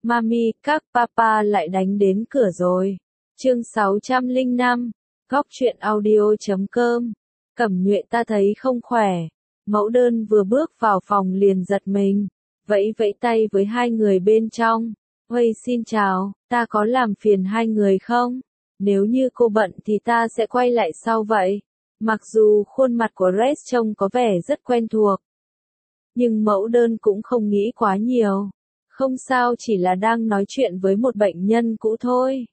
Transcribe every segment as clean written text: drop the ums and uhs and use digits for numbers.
Mami, các papa lại đánh đến cửa rồi. Chương 605, Góc truyện audio.com. Cẩm Nhuệ ta thấy không khỏe. Mẫu đơn vừa bước vào phòng liền giật mình, vẫy vẫy tay với hai người bên trong. Ôi xin chào, ta có làm phiền hai người không? Nếu như cô bận thì ta sẽ quay lại sau vậy. Mặc dù khuôn mặt của Rex trông có vẻ rất quen thuộc, nhưng mẫu đơn cũng không nghĩ quá nhiều. Không sao, chỉ là đang nói chuyện với một bệnh nhân cũ thôi.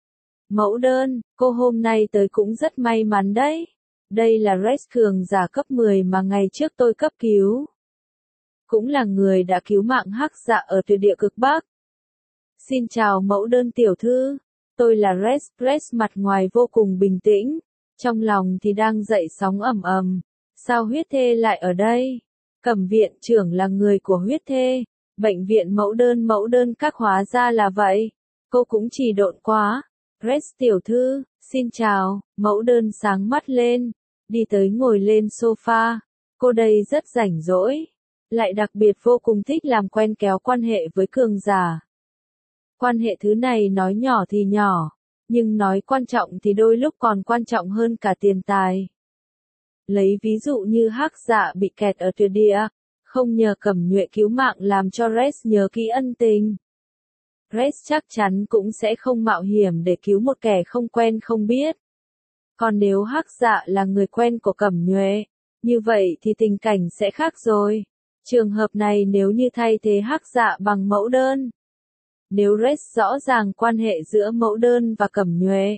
Mẫu đơn, cô hôm nay tới cũng rất may mắn đấy. Đây là Rex cường giả cấp 10 mà ngày trước tôi cấp cứu. Cũng là người đã cứu mạng hắc dạ ở tuyệt địa cực Bắc. Xin chào mẫu đơn tiểu thư. Tôi là Rex. Rex mặt ngoài vô cùng bình tĩnh, trong lòng thì đang dậy sóng ầm ầm. Sao huyết thê lại ở đây? Cẩm viện trưởng là người của huyết thê. Bệnh viện mẫu đơn các hóa ra là vậy. Cô cũng chỉ độn quá. Rex tiểu thư, xin chào. Mẫu đơn sáng mắt lên, đi tới ngồi lên sofa. Cô đây rất rảnh rỗi, lại đặc biệt vô cùng thích làm quen kéo quan hệ với cường giả. Quan hệ thứ này nói nhỏ thì nhỏ, nhưng nói quan trọng thì đôi lúc còn quan trọng hơn cả tiền tài. Lấy ví dụ như hắc dạ bị kẹt ở tuyệt địa, không nhờ Cẩm Nhuệ cứu mạng làm cho Rex nhớ kỹ ân tình. Rex chắc chắn cũng sẽ không mạo hiểm để cứu một kẻ không quen không biết. Còn nếu hắc dạ là người quen của Cẩm Nhuệ, như vậy thì tình cảnh sẽ khác rồi. Trường hợp này nếu như thay thế hắc dạ bằng mẫu đơn. Nếu Rex rõ ràng quan hệ giữa mẫu đơn và Cẩm Nhuệ,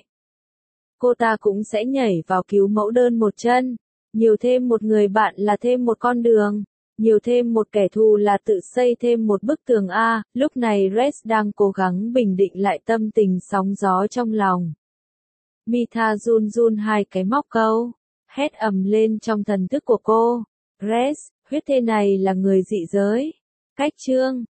cô ta cũng sẽ nhảy vào cứu mẫu đơn một chân. Nhiều thêm một người bạn là thêm một con đường. Nhiều thêm một kẻ thù là tự xây thêm một bức tường A. Lúc này Rex đang cố gắng bình định lại tâm tình sóng gió trong lòng. Mita run run hai cái móc câu, hét ầm lên trong thần thức của cô. Rex, huyết thê này là người dị giới. Cách chương